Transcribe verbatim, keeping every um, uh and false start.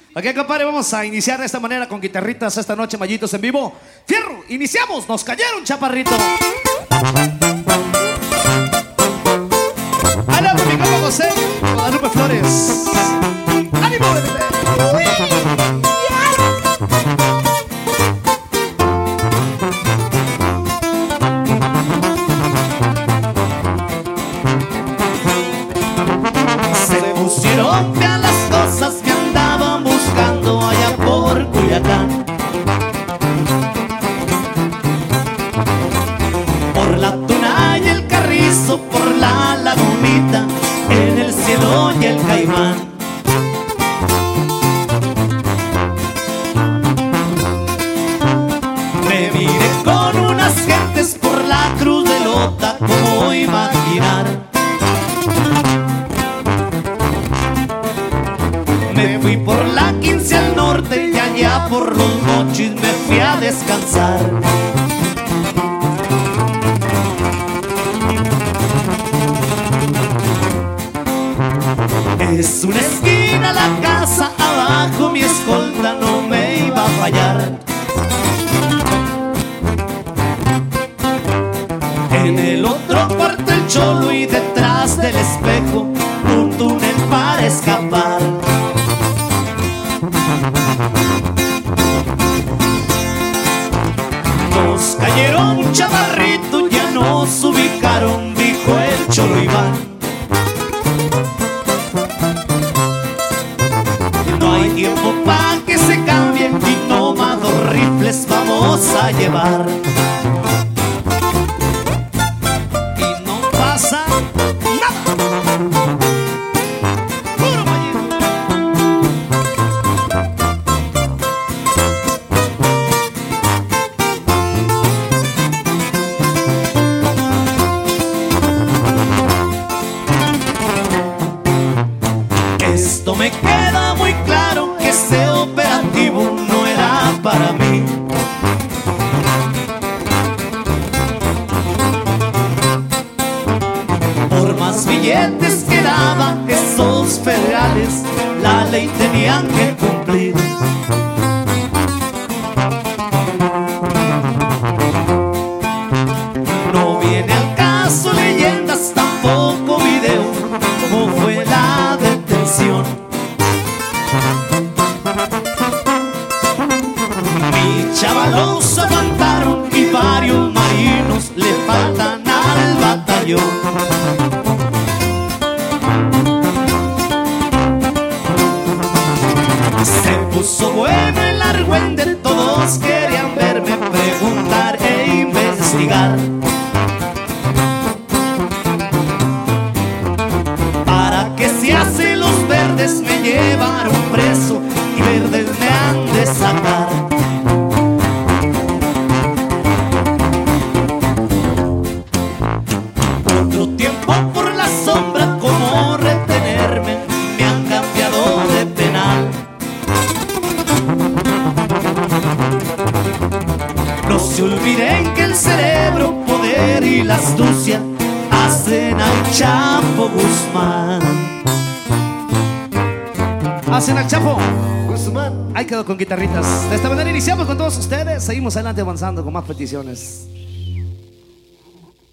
Ok, compadre, vamos a iniciar de esta manera con guitarritas esta noche, Mallitos en vivo. Fierro, iniciamos, nos cayeron, chaparrito. Hola, mi compa José, Guadalupe Flores. ¡Ánimo, bebé! Se pusieron feas las cosas que andaban buscando allá por Culiacán. Por la Tuna y el Carrizo, por la Lagunita, en el Cielo y el Caimán. Me miré con unas gentes por la Cruz de Lota, como imaginar. Me fui por la quince al norte y allá por los Mochis me fui a descansar. Es una esquina la casa, abajo mi escolta no me iba a fallar. En el otro cuarto el cholo y detrás del espejo un túnel para escapar. Nos cayeron un chaparrito, ya nos ubicaron, dijo el cholo Iván. No hay tiempo pa' que se cambie y toma dos rifles vamos a llevar. Y no pasa nada. Puro Mallito. Esto me queda muy claro, que ese operativo no era para mí. Por más billetes que daban esos federales, la ley tenían que cumplir. No viene al caso leyendas, tampoco video, como fue la detención. Mi chavalos aguantaron y varios marinos le faltan al batallón. Se puso bueno el argüende, todos querían verme, preguntar e investigar. ¿Para qué se hace los verdes? Me llevaron preso y verdes me han de sacar. Otro tiempo por la sombra, como retenerme, me han cambiado de penal. No se olviden que el cerebro, poder y la astucia hacen al Chapo Guzmán. Hacen al Chapo Guzmán. Ahí quedó con guitarritas. De esta manera iniciamos con todos ustedes. Seguimos adelante avanzando con más peticiones.